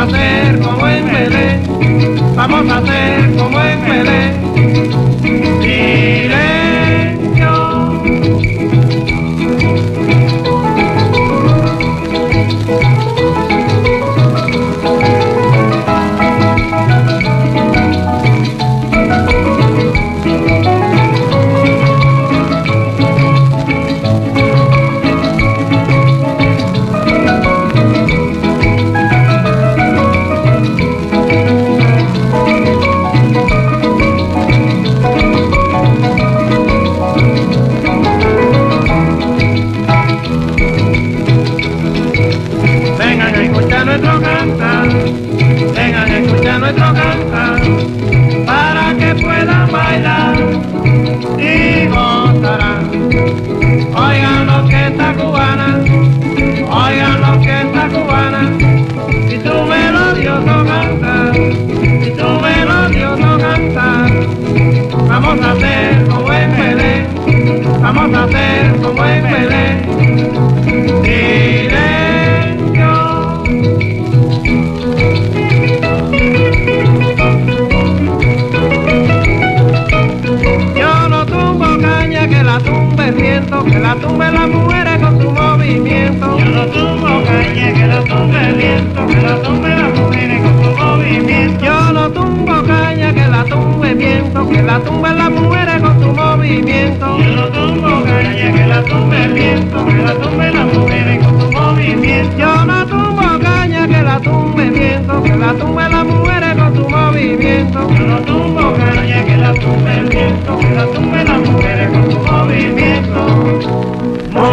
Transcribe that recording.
a hacer como en Belén, vamos a hacer como en Belén. Silencio. Nuestro cantar, vengan a escuchar nuestro cantar, para que puedan bailar y gozarán. Oigan lo que está cubana, oigan lo que está cubana, y tu melodioso cantar, y tu melodioso cantar. Vamos a hacer como en Belén, vamos a hacer como en Belén. Que la tumbe las mujeres con su movimiento. Yo no tumbo caña, que la tumbe el viento, que la tumbe las mujeres con su movimiento. Yo no tumbo caña, que la tumbe el viento, que la tumbe las mujeres con su movimiento. Yo no tumbo caña, que la tumbe el viento, que la tumbe las mujeres con su movimiento. Yo no tumbo caña, que la tumbe el viento, que la tumbe las mujeres con su movimiento. Yo no tumbo caña, que la tumbe el viento, que la tumbe las mujeres con su movimiento.